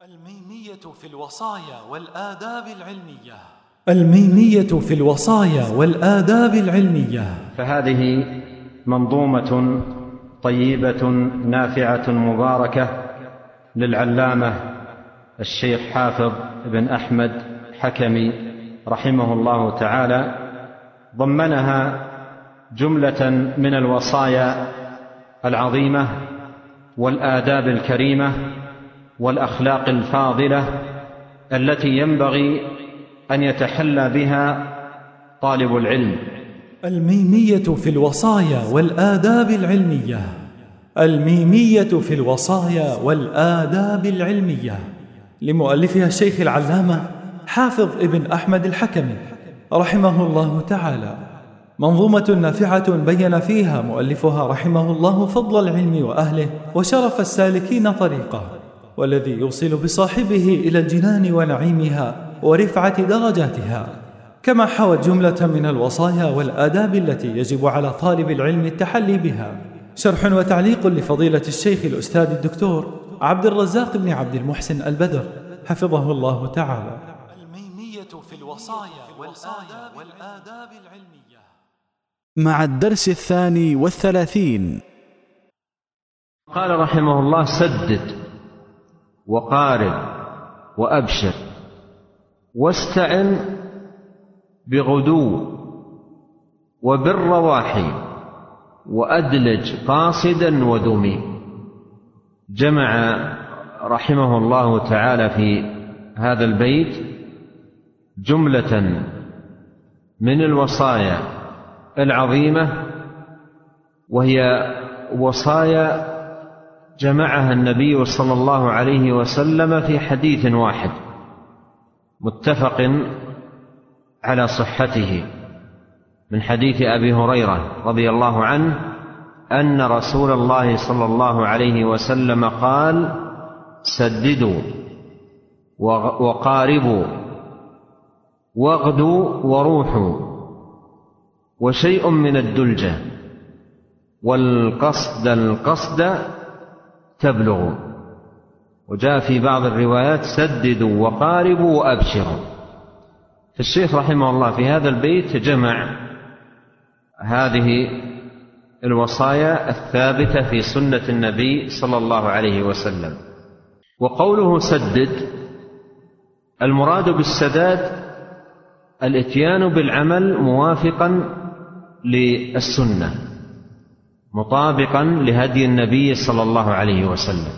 الميمية في الوصايا والآداب العلمية. الميمية في الوصايا والآداب العلمية. فهذه منظومة طيبة نافعة مباركة للعلامة الشيخ حافظ بن أحمد حكمي رحمه الله تعالى، ضمنها جملة من الوصايا العظيمة والآداب الكريمة والأخلاق الفاضلة التي ينبغي أن يتحلى بها طالب العلم. الميمية في الوصايا والآداب العلمية. الميمية في الوصايا والآداب العلمية لمؤلفها الشيخ العلامة حافظ ابن أحمد الحكمي رحمه الله تعالى، منظومة نافعة بين فيها مؤلفها رحمه الله فضل العلم وأهله وشرف السالكين طريقه، والذي يوصل بصاحبه إلى الجنان ونعيمها ورفعة درجاتها، كما حوت جملة من الوصايا والآداب التي يجب على طالب العلم التحلي بها. شرح وتعليق لفضيلة الشيخ الأستاذ الدكتور عبد الرزاق بن عبد المحسن البدر حفظه الله تعالى. الميمية في الوصايا والآداب العلمية مع الدرس 32. قال رحمه الله: سدد وقارب وأبشر واستعن بغدو وبالرواحي وأدلج قاصدا ودمي. جمع رحمه الله تعالى في هذا البيت جملة من الوصايا العظيمة، وهي وصايا جمعها النبي صلى الله عليه وسلم في حديث واحد متفق على صحته، من حديث أبي هريرة رضي الله عنه أن رسول الله صلى الله عليه وسلم قال: سددوا وقاربوا واغدوا وروحوا وشيء من الدلجة والقصد تبلغوا. وجاء في بعض الروايات: سددوا وقاربوا وأبشروا. فالشيخ رحمه الله في هذا البيت جمع هذه الوصايا الثابتة في سنة النبي صلى الله عليه وسلم. وقوله سدد، المراد بالسداد الاتيان بالعمل موافقا للسنة مطابقا لهدي النبي صلى الله عليه وسلم.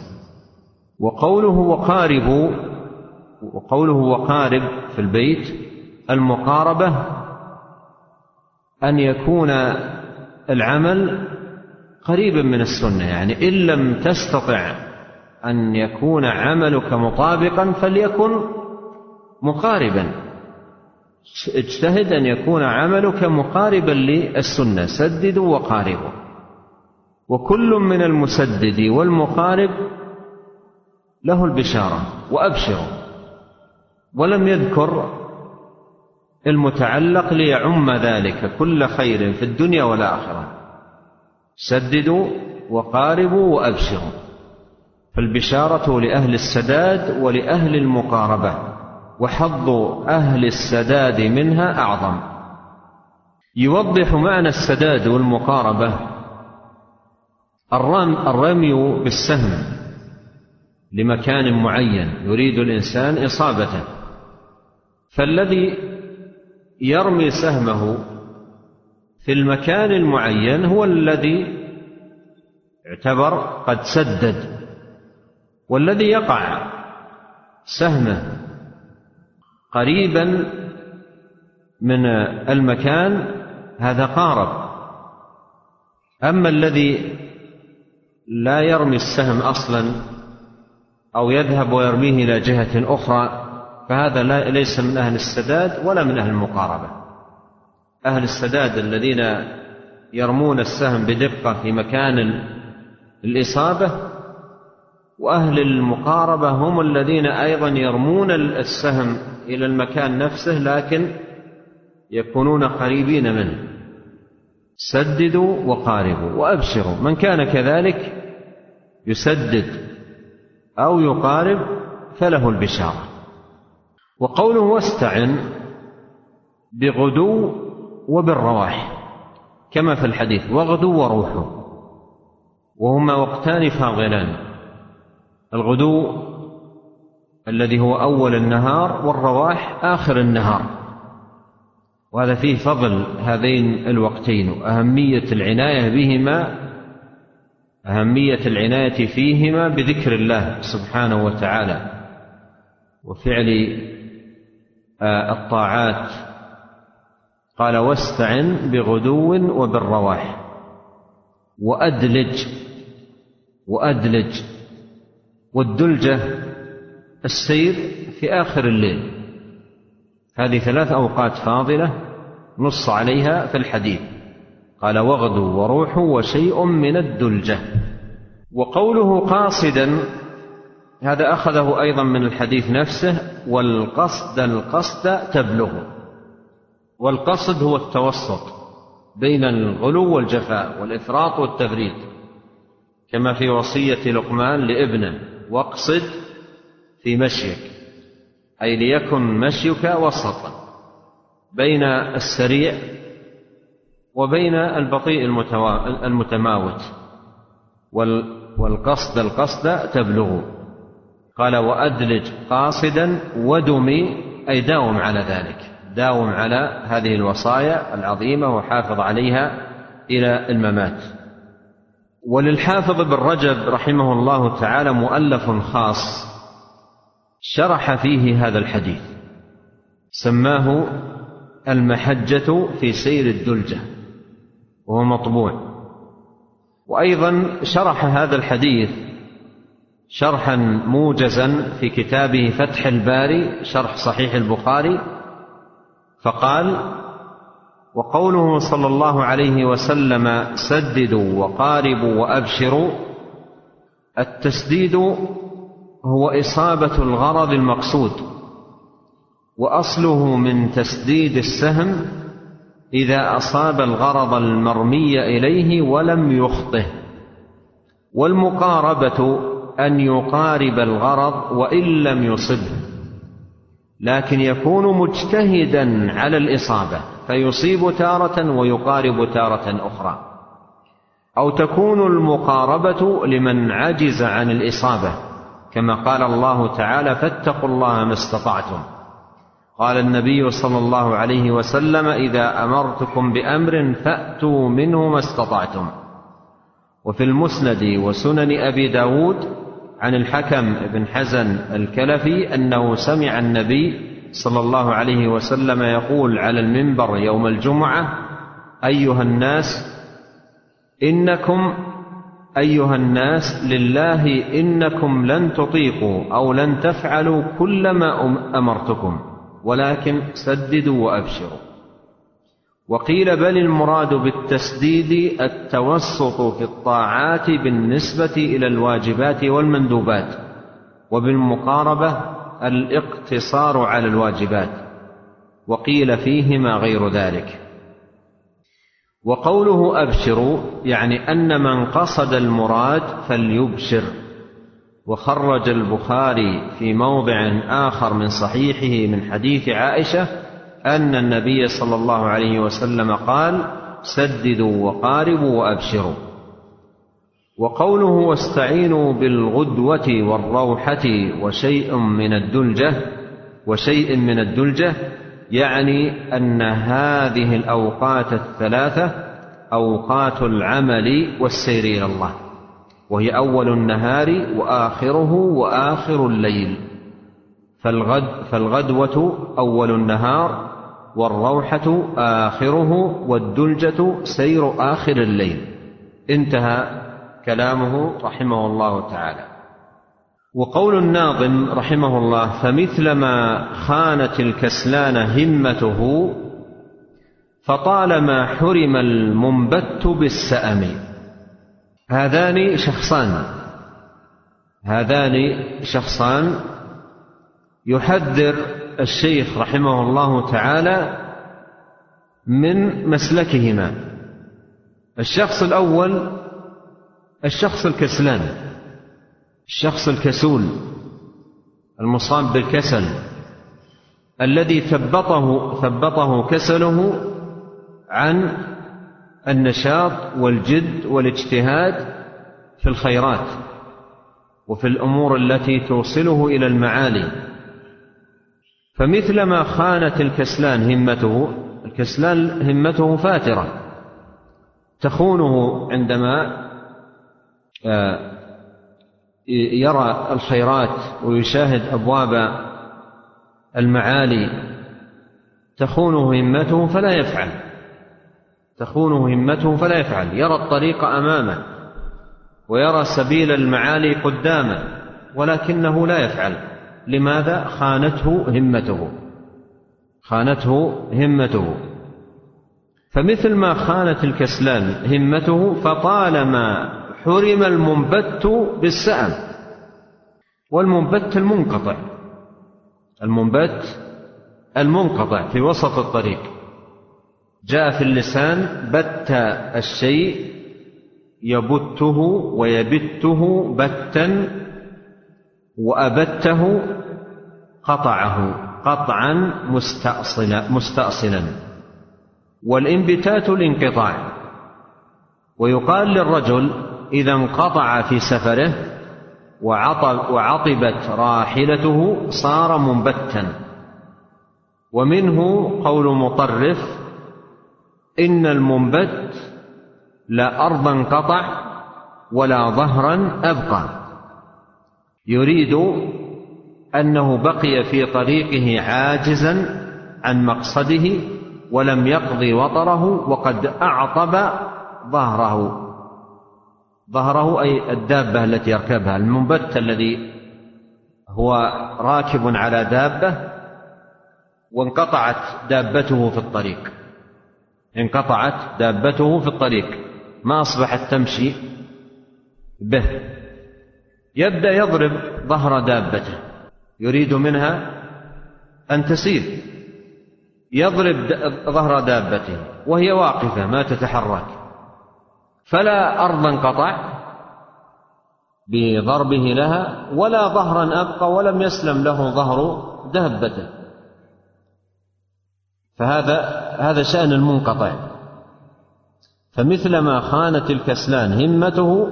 وقوله وقارب في البيت، المقاربة أن يكون العمل قريبا من السنة، يعني إن لم تستطع أن يكون عملك مطابقا فليكن مقاربا، اجتهد أن يكون عملك مقاربا للسنة. سددوا وقاربوا. وكل من المسدد والمقارب له البشارة وأبشروا، ولم يذكر المتعلق ليعم ذلك كل خير في الدنيا والآخرة. سددوا وقاربوا وأبشروا، فالبشارة لأهل السداد ولأهل المقاربة، وحظ أهل السداد منها أعظم. يوضح معنى السداد والمقاربة الرمي بالسهم لمكان معين يريد الإنسان إصابته، فالذي يرمي سهمه في المكان المعين هو الذي يعتبر قد سدد، والذي يقع سهمه قريبا من المكان هذا قارب. أما الذي لا يرمي السهم أصلا أو يذهب ويرميه إلى جهة أخرى فهذا ليس من أهل السداد ولا من أهل المقاربة. أهل السداد الذين يرمون السهم بدقة في مكان الإصابة، وأهل المقاربة هم الذين أيضا يرمون السهم إلى المكان نفسه لكن يكونون قريبين منه. سددوا وقاربوا وأبشروا. من كان كذلك يسدد أو يقارب فله البشارة. وقوله واستعن بغدو وبالرواح كما في الحديث واغدو وروحه، وهما وقتان فاضلان، الغدو الذي هو أول النهار والرواح آخر النهار، وهذا فيه فضل هذين الوقتين وأهمية العناية بهما، أهمية العناية فيهما بذكر الله سبحانه وتعالى وفعل الطاعات. قال واستعن بغدو وبالرواح وأدلج، والدلجة السير في آخر الليل. هذه 3 أوقات فاضلة نص عليها في الحديث، قال واغدو وروح وشيء من الدلجة. وقوله قاصدا هذا أخذه أيضا من الحديث نفسه، القصد تبلغ، والقصد هو التوسط بين الغلو والجفاء والإفراط والتفريط، كما في وصية لقمان لابنه واقصد في مشيك، أي ليكن مشيك وسطا بين السريع وبين البطيء المتماوت. القصد تبلغ. قال وأدلج قاصدا ودمي، أي داوم على ذلك، داوم على هذه الوصايا العظيمة وحافظ عليها إلى الممات. وللحافظ ابن رجب رحمه الله تعالى مؤلف خاص شرح فيه هذا الحديث، سماه المحجة في سير الدلجة، وهو مطبوع. وأيضا شرح هذا الحديث شرحا موجزا في كتابه فتح الباري شرح صحيح البخاري، فقال وقوله صلى الله عليه وسلم سددوا وقاربوا وأبشروا، التسديد هو إصابة الغرض المقصود، وأصله من تسديد السهم إذا أصاب الغرض المرمي إليه ولم يخطه. والمقاربة أن يقارب الغرض وإن لم يصبه، لكن يكون مجتهدا على الإصابة فيصيب تارة ويقارب تارة أخرى. أو تكون المقاربة لمن عجز عن الإصابة، كما قال الله تعالى فاتقوا الله ما استطعتم. قال النبي صلى الله عليه وسلم إذا أمرتكم بأمر فأتوا منه ما استطعتم. وفي المسند وسنن أبي داود عن الحكم بن حزن الكلفي أنه سمع النبي صلى الله عليه وسلم يقول على المنبر يوم الجمعة أيها الناس لله إنكم لن تطيقوا أو لن تفعلوا كل ما أمرتكم، ولكن سددوا وأبشروا. وقيل بل المراد بالتسديد التوسط في الطاعات بالنسبة إلى الواجبات والمندوبات، وبالمقاربة الاقتصار على الواجبات، وقيل فيهما غير ذلك. وقوله أبشروا يعني أن من قصد المراد فليبشر. وخرج البخاري في موضع آخر من صحيحه من حديث عائشة أن النبي صلى الله عليه وسلم قال سددوا وقاربوا وأبشروا. وقوله واستعينوا بالغدوة والروحة وشيء من الدلجة يعني أن هذه الأوقات الثلاثة أوقات العمل والسير إلى الله، وهي أول النهار وآخره وآخر الليل. فالغدوة أول النهار، والروحة آخره، والدلجة سير آخر الليل. انتهى كلامه رحمه الله تعالى. وقول الناظم رحمه الله فمثلما خانت الكسلان همته فطالما حرم المنبت بالسأم. هذان شخصان يحذر الشيخ رحمه الله تعالى من مسلكهما. الشخص الأول الشخص الكسلان، الشخص الكسول المصاب بالكسل الذي ثبطه كسله عن النشاط والجد والاجتهاد في الخيرات وفي الأمور التي توصله إلى المعالي. فمثلما خانت الكسلان همته فاترة تخونه عندما يرى الخيرات ويشاهد أبواب المعالي، تخونه همته فلا يفعل، يرى الطريق أمامه ويرى سبيل المعالي قدامه ولكنه لا يفعل. لماذا؟ خانته همته. فمثل ما خانت الكسلان همته فطالما حرم المنبت بالسأم. والمنبت المنقطع في وسط الطريق. جاء في اللسان بت الشيء يبته ويبته بتا، وأبته قطعه قطعا مستأصلا. والانبتات الانقطاع. ويقال للرجل إذا انقطع في سفره وعطبت راحلته صار منبتا. ومنه قول مطرف: إن المنبت لا أرضا قطع ولا ظهرا أبقى، يريد أنه بقي في طريقه عاجزا عن مقصده ولم يقضي وطره وقد أعطب ظهره أي الدابة التي يركبها. المنبت الذي هو راكب على دابة وانقطعت دابته في الطريق، ما أصبحت تمشي به، يبدأ يضرب ظهر دابته يريد منها أن تسير، يضرب ظهر دابته وهي واقفة ما تتحرك، فلا أرضا قطع بضربه لها ولا ظهرا أبقى ولم يسلم له ظهر دابته. فهذا شأن المنقطع. فمثلما خانت الكسلان همته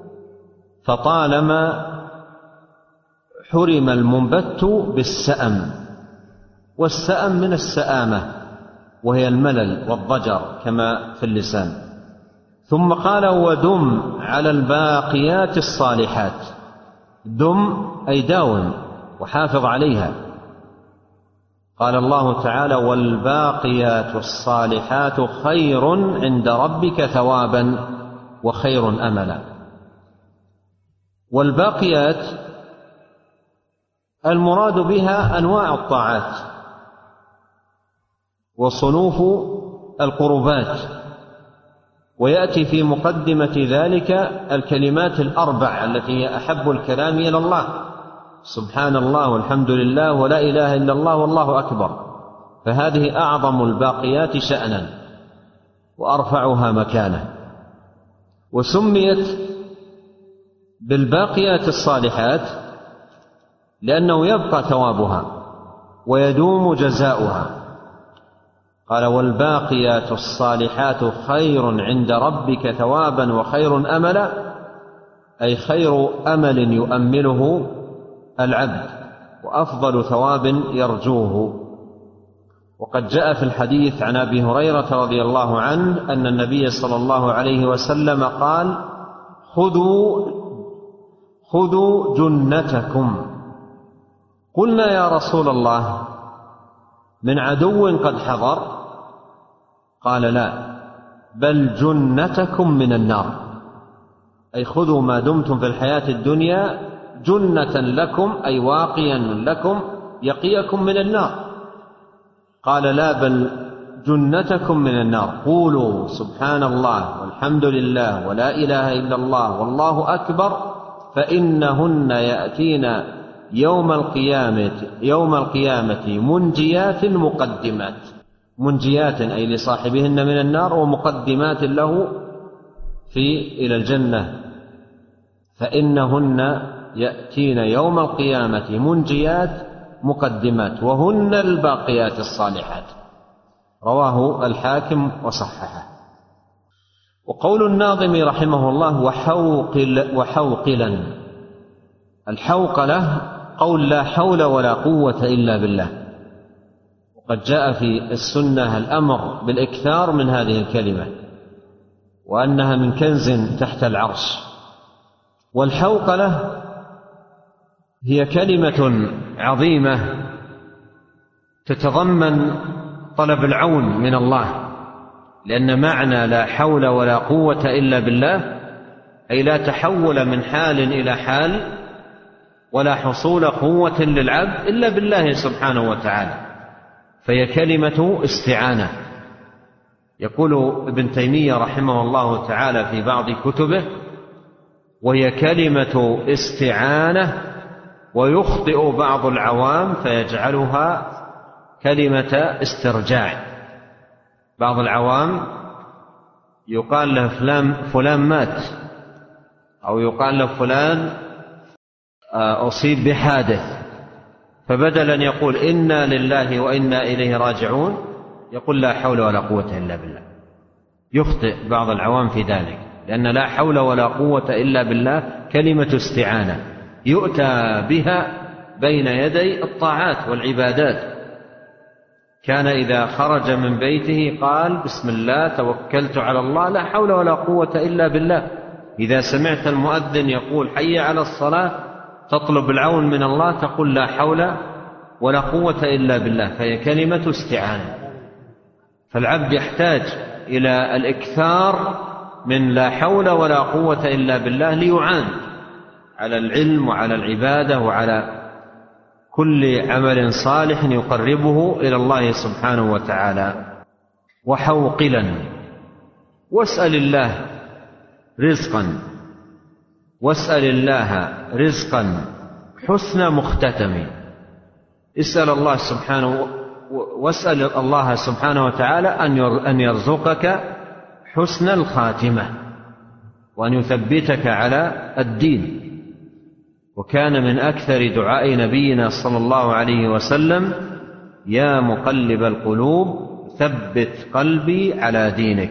فطالما حرم المنبت بالسأم. والسأم من السآمة وهي الملل والضجر كما في اللسان. ثم قال: ودم على الباقيات الصالحات. دم أي داوم وحافظ عليها. قال الله تعالى: والباقيات الصالحات خير عند ربك ثوابا وخير أملا. والباقيات المراد بها أنواع الطاعات وصنوف القربات، ويأتي في مقدمة ذلك الكلمات الأربع التي هي أحب الكلام إلى الله: سبحان الله والحمد لله ولا إله إلا الله والله أكبر. فهذه أعظم الباقيات شأنا وأرفعها مكانة، وسميت بالباقيات الصالحات لأنه يبقى ثوابها ويدوم جزاؤها. قال: والباقيات الصالحات خير عند ربك ثوابا وخير أملا، أي خير أمل يؤمله العبد وأفضل ثواب يرجوه. وقد جاء في الحديث عن أبي هريرة رضي الله عنه أن النبي صلى الله عليه وسلم قال: خذوا جنتكم. قلنا: يا رسول الله، من عدو قد حضر؟ قال: لا، بل جنتكم من النار. أي خذوا ما دمتم في الحياة الدنيا جنة لكم، أي واقيا لكم يقيكم من النار. قال: لا، بل جنتكم من النار. قولوا سبحان الله والحمد لله ولا إله إلا الله والله أكبر، فإنهن يأتين يوم القيامة منجيات مقدمات. منجيات أي لصاحبهن من النار، ومقدمات له إلى الجنة. فإنهن يأتين يوم القيامة منجيات مقدمات وهن الباقيات الصالحات. رواه الحاكم وصححه. وقول الناظم رحمه الله وحوقلا، الحوقلة قول لا حول ولا قوة إلا بالله، وقد جاء في السنة الأمر بالإكثار من هذه الكلمة وأنها من كنز تحت العرش. والحوقلة هي كلمة عظيمة تتضمن طلب العون من الله، لأن معنى لا حول ولا قوة إلا بالله أي لا تحول من حال إلى حال ولا حصول قوة للعبد إلا بالله سبحانه وتعالى، فهي كلمة استعانة. يقول ابن تيمية رحمه الله تعالى في بعض كتبه: وهي كلمة استعانة، ويخطئ بعض العوام فيجعلها كلمة استرجاع. بعض العوام يقال له فلان مات، أو يقال له فلان أصيب بحادث، فبدلا يقول إنا لله وإنا إليه راجعون يقول لا حول ولا قوة إلا بالله. يخطئ بعض العوام في ذلك، لأن لا حول ولا قوة إلا بالله كلمة استعانة يؤتى بها بين يدي الطاعات والعبادات. كان إذا خرج من بيته قال بسم الله توكلت على الله لا حول ولا قوة إلا بالله. إذا سمعت المؤذن يقول حي على الصلاة تطلب العون من الله تقول لا حول ولا قوة إلا بالله، فهي كلمة استعانة. فالعبد يحتاج إلى الإكثار من لا حول ولا قوة إلا بالله ليعان على العلم وعلى العبادة وعلى كل عمل صالح يقربه إلى الله سبحانه وتعالى. وحوقلا، واسأل الله رزقا حسن مختتم. واسأل الله سبحانه وتعالى أن يرزقك حسن الخاتمة وأن يثبتك على الدين. وكان من أكثر دعاء نبينا صلى الله عليه وسلم يا مقلب القلوب ثبت قلبي على دينك.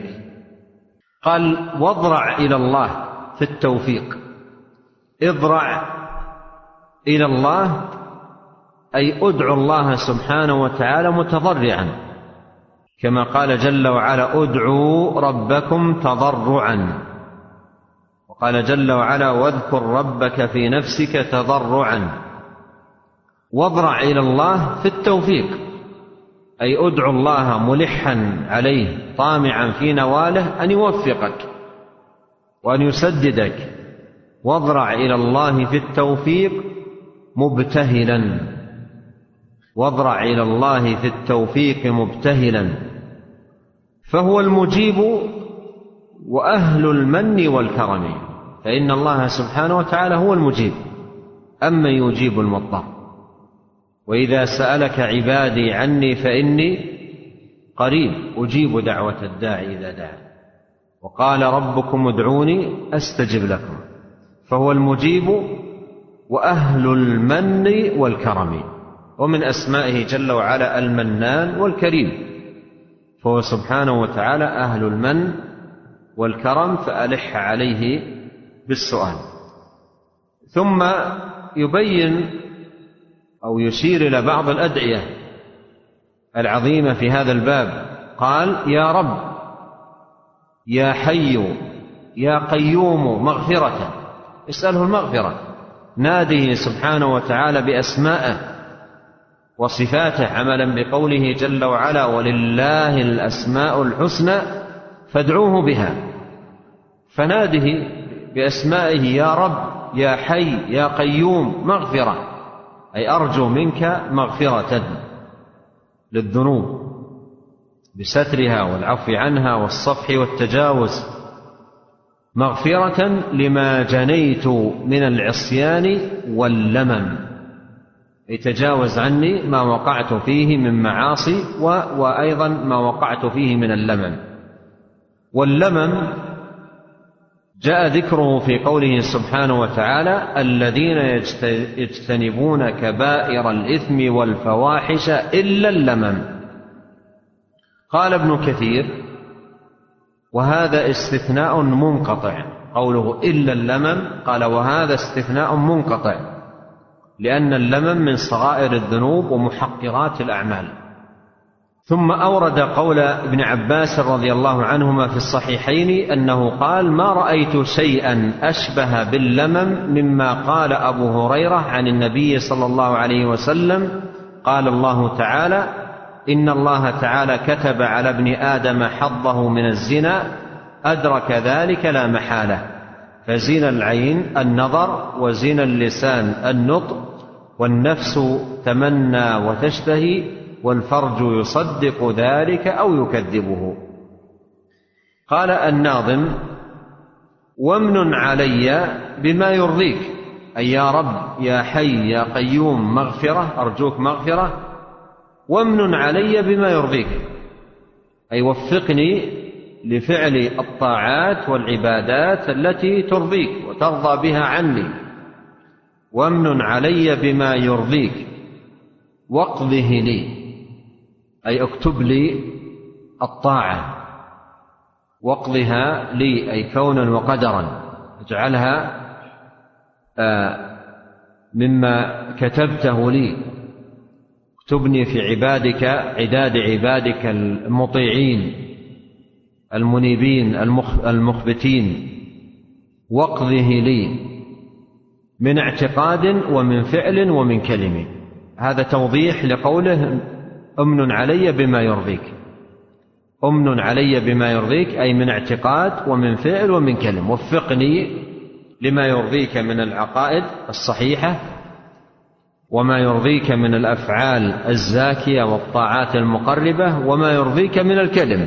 قال واضرع إلى الله في التوفيق. اضرع إلى الله أي أدعو الله سبحانه وتعالى متضرعا، كما قال جل وعلا ادعوا ربكم تضرعا، وقال جل وعلا واذكر ربك في نفسك تضرعا. واضرع إلى الله في التوفيق أي ادعو الله ملحا عليه طامعا في نواله أن يوفقك وأن يسددك. واضرع إلى الله في التوفيق مبتهلا، واضرع إلى الله في التوفيق مبتهلا، فهو المجيب وأهل المن والكرم. فإن الله سبحانه وتعالى هو المجيب، أما يجيب المضطر. وإذا سألك عبادي عني فإني قريب أجيب دعوة الداعي إذا دعا. وقال ربكم ادعوني أستجب لكم، فهو المجيب وأهل المن والكرم. ومن أسمائه جل وعلا المنان والكريم، فهو سبحانه وتعالى أهل المن والكرم، فألح عليه بالسؤال. ثم يبين أو يشير إلى بعض الأدعية العظيمة في هذا الباب. قال يا رب يا حي يا قيوم مغفرة، اسأله المغفرة، ناديه سبحانه وتعالى بأسمائه وصفاته عملا بقوله جل وعلا ولله الأسماء الحسنى فادعوه بها. فناده بأسمائه يا رب يا حي يا قيوم مغفرة، أي أرجو منك مغفرة للذنوب بسترها والعفو عنها والصفح والتجاوز، مغفرة لما جنيت من العصيان واللمم، يتجاوز عني ما وقعت فيه من معاصي وأيضا ما وقعت فيه من اللمم. واللمم جاء ذكره في قوله سبحانه وتعالى: الذين يجتنبون كبائر الإثم والفواحش إلا اللمم. قال ابن كثير: وهذا استثناء منقطع. قوله إلا اللمم، قال وهذا استثناء منقطع، لأن اللمم من صغائر الذنوب ومحقرات الأعمال. ثم أورد قول ابن عباس رضي الله عنهما في الصحيحين أنه قال: ما رأيت شيئا أشبه باللمم مما قال أبو هريرة عن النبي صلى الله عليه وسلم. قال الله تعالى: إن الله تعالى كتب على ابن آدم حظه من الزنا، أدرك ذلك لا محالة، فزنا العين النظر، وزنا اللسان النطق، والنفس تمنى وتشتهي، والفرج يصدق ذلك أو يكذبه. قال الناظم: وامن علي بما يرضيك، أي يا رب يا حي يا قيوم مغفرة، أرجوك مغفرة، وامن علي بما يرضيك، أي وفقني لفعل الطاعات والعبادات التي ترضيك وترضى بها عني. وامن علي بما يرضيك واقضه لي، أي اكتب لي الطاعة، واقضها لي أي كونا وقدرا، اجعلها مما كتبته لي. اكتبني في عبادك، عداد عبادك المطيعين المنيبين المخبتين. واقضه لي من اعتقاد ومن فعل ومن كلمة. هذا توضيح لقوله: أمن علي بما يرضيك. أمن علي بما يرضيك أي من اعتقاد ومن فعل ومن كلم. وفقني لما يرضيك من العقائد الصحيحة، وما يرضيك من الأفعال الزاكية والطاعات المقربة، وما يرضيك من الكلم.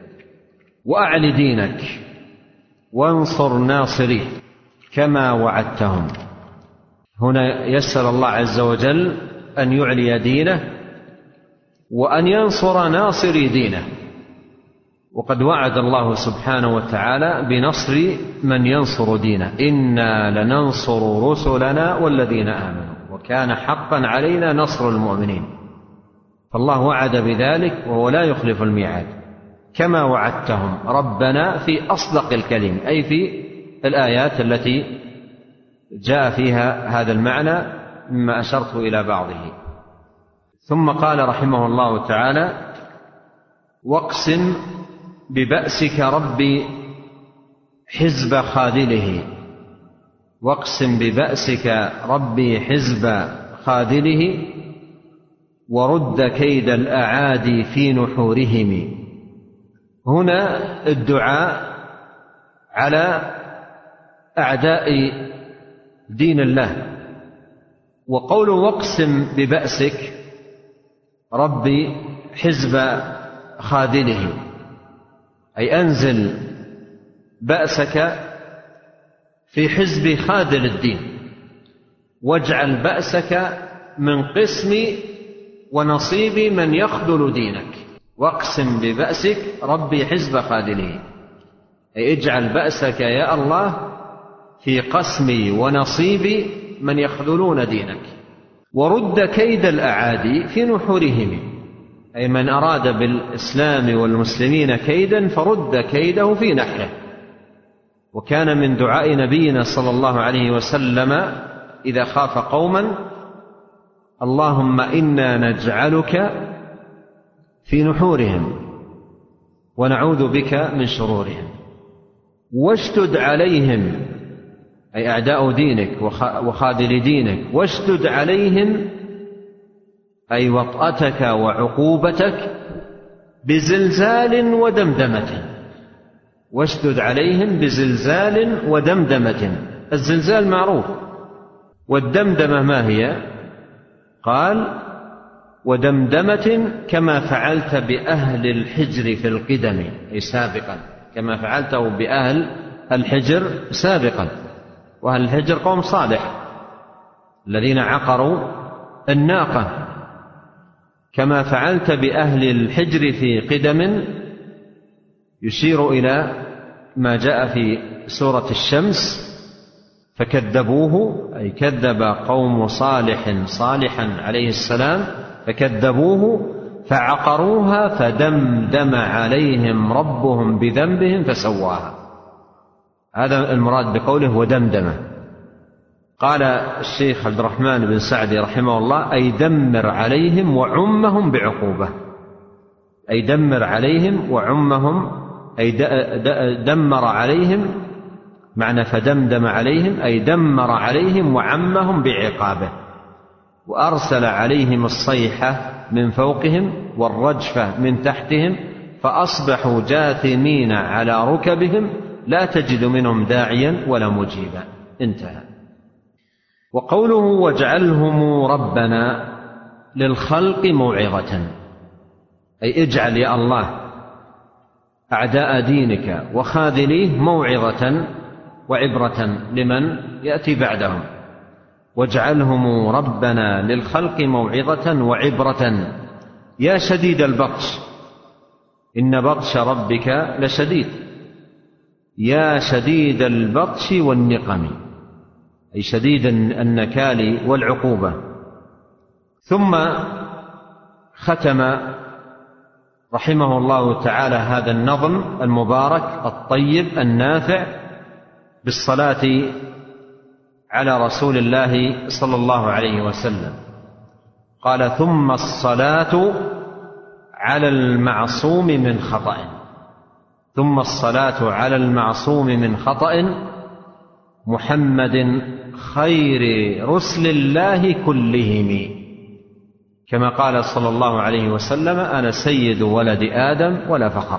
وأعل دينك وانصر ناصريه كما وعدتهم. هنا يسأل الله عز وجل أن يعلي دينه وأن ينصر ناصري دينه. وقد وعد الله سبحانه وتعالى بنصر من ينصر دينه: إنا لننصر رسلنا والذين آمنوا وكان حقا علينا نصر المؤمنين. فالله وعد بذلك وهو لا يخلف الميعاد. كما وعدتهم ربنا في أصدق الكلم، أي في الآيات التي جاء فيها هذا المعنى مما أشرت إلى بعضه. ثم قال رحمه الله تعالى: واقسم ببأسك ربي حزب خاذله. واقسم ببأسك ربي حزب خاذله، ورد كيد الأعادي في نحورهم. هنا الدعاء على أعداء دين الله. وقول واقسم ببأسك ربي حزب خاذله، أي أنزل بأسك في حزب خاذل الدين، واجعل بأسك من قسم ونصيب من يخذل دينك. واقسم ببأسك ربي حزب خاذله، أي اجعل بأسك يا الله في قسم ونصيب من يخذلون دينك. ورد كيد الأعادي في نحورهم، أي من أراد بالإسلام والمسلمين كيدا فرد كيده في نحره. وكان من دعاء نبينا صلى الله عليه وسلم إذا خاف قوما: اللهم إنا نجعلك في نحورهم ونعوذ بك من شرورهم. واشتد عليهم، أي أعداء دينك وخاذل دينك، واشتد عليهم أي وطأتك وعقوبتك بزلزال ودمدمة. واشتد عليهم بزلزال ودمدمة. الزلزال معروف، والدمدمة ما هي؟ قال: ودمدمة كما فعلت بأهل الحجر في القدم، أي سابقا، كما فعلته بأهل الحجر سابقا. وأهل الحجر قوم صالح الذين عقروا الناقة. كما فعلت بأهل الحجر في قدم، يشير إلى ما جاء في سورة الشمس فكذبوه، أي كذب قوم صالحا عليه السلام فكذبوه فعقروها فدمدم عليهم ربهم بذنبهم فسواها. هذا المراد بقوله ودمدم. قال الشيخ عبد الرحمن بن سعدي رحمه الله: أي دمر عليهم وعمهم بعقوبة، أي دمر عليهم وعمهم، أي دمر عليهم، معنى فدمدم عليهم أي دمر عليهم وعمهم بعقابه، وأرسل عليهم الصيحة من فوقهم والرجفة من تحتهم فأصبحوا جاثمين على ركبهم لا تجد منهم داعيا ولا مجيبا. انتهى. وقوله: واجعلهم ربنا للخلق موعظة، أي اجعل يا الله أعداء دينك وخاذليه موعظة وعبرة لمن يأتي بعدهم. واجعلهم ربنا للخلق موعظة وعبرة يا شديد البطش إن بطش ربك لشديد، يا شديد البطش والنقم، أي شديد النكال والعقوبة. ثم ختم رحمه الله تعالى هذا النظم المبارك الطيب النافع بالصلاة على رسول الله صلى الله عليه وسلم. قال: ثم الصلاة على المعصوم من خطأ، ثم الصلاة على المعصوم من خطأ محمد خير رسل الله كلهم، كما قال صلى الله عليه وسلم: أنا سيد ولد آدم ولا فخر.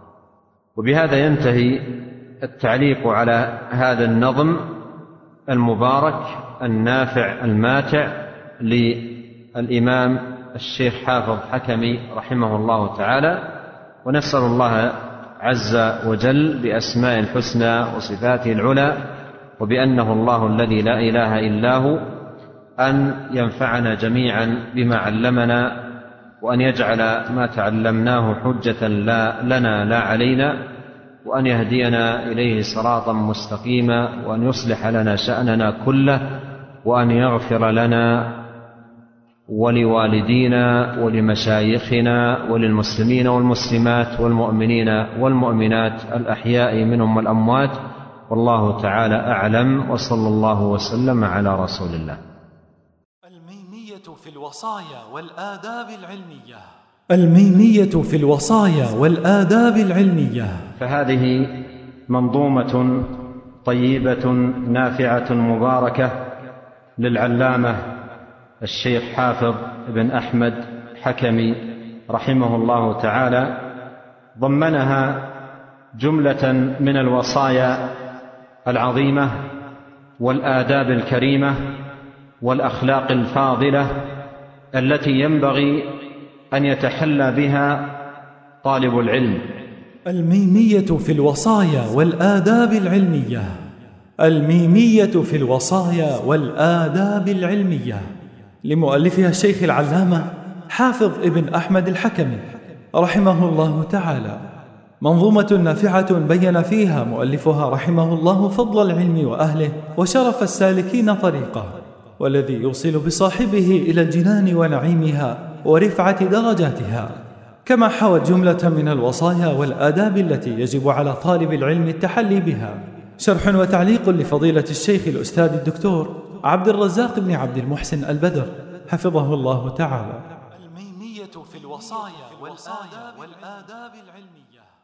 وبهذا ينتهي التعليق على هذا النظم المبارك النافع الماتع للإمام الشيخ حافظ حكمي رحمه الله تعالى. ونسأل الله عز وجل بأسماء الحسنى وصفاته العلى وبأنه الله الذي لا إله إلا هو أن ينفعنا جميعا بما علمنا، وأن يجعل ما تعلمناه حجة لنا لا علينا، وأن يهدينا إليه صراطا مستقيما، وأن يصلح لنا شأننا كله، وأن يغفر لنا ولوالدينا ولمشايخنا وللمسلمين والمسلمات والمؤمنين والمؤمنات الأحياء منهم والأموات. والله تعالى أعلم، وصلى الله وسلم على رسول الله. الميمية في الوصايا والآداب العلمية. الميمية في الوصايا والآداب العلمية. فهذه منظومة طيبة نافعة مباركة للعلامة الشيخ حافظ بن أحمد حكمي رحمه الله تعالى، ضمنها جملة من الوصايا العظيمة والآداب الكريمة والأخلاق الفاضلة التي ينبغي أن يتحلى بها طالب العلم. الميمية في الوصايا والآداب العلمية. الميمية في الوصايا والآداب العلمية لمؤلفها الشيخ العلامة حافظ ابن أحمد الحكمي رحمه الله تعالى، منظومة نافعة بين فيها مؤلفها رحمه الله فضل العلم وأهله وشرف السالكين طريقه، والذي يوصل بصاحبه إلى الجنان ونعيمها ورفعة درجاتها، كما حوت جملة من الوصايا والآداب التي يجب على طالب العلم التحلي بها. شرح وتعليق لفضيلة الشيخ الأستاذ الدكتور عبد الرزاق بن عبد المحسن البدر حفظه الله تعالى. الميمية في الوصايا والآداب العلمية.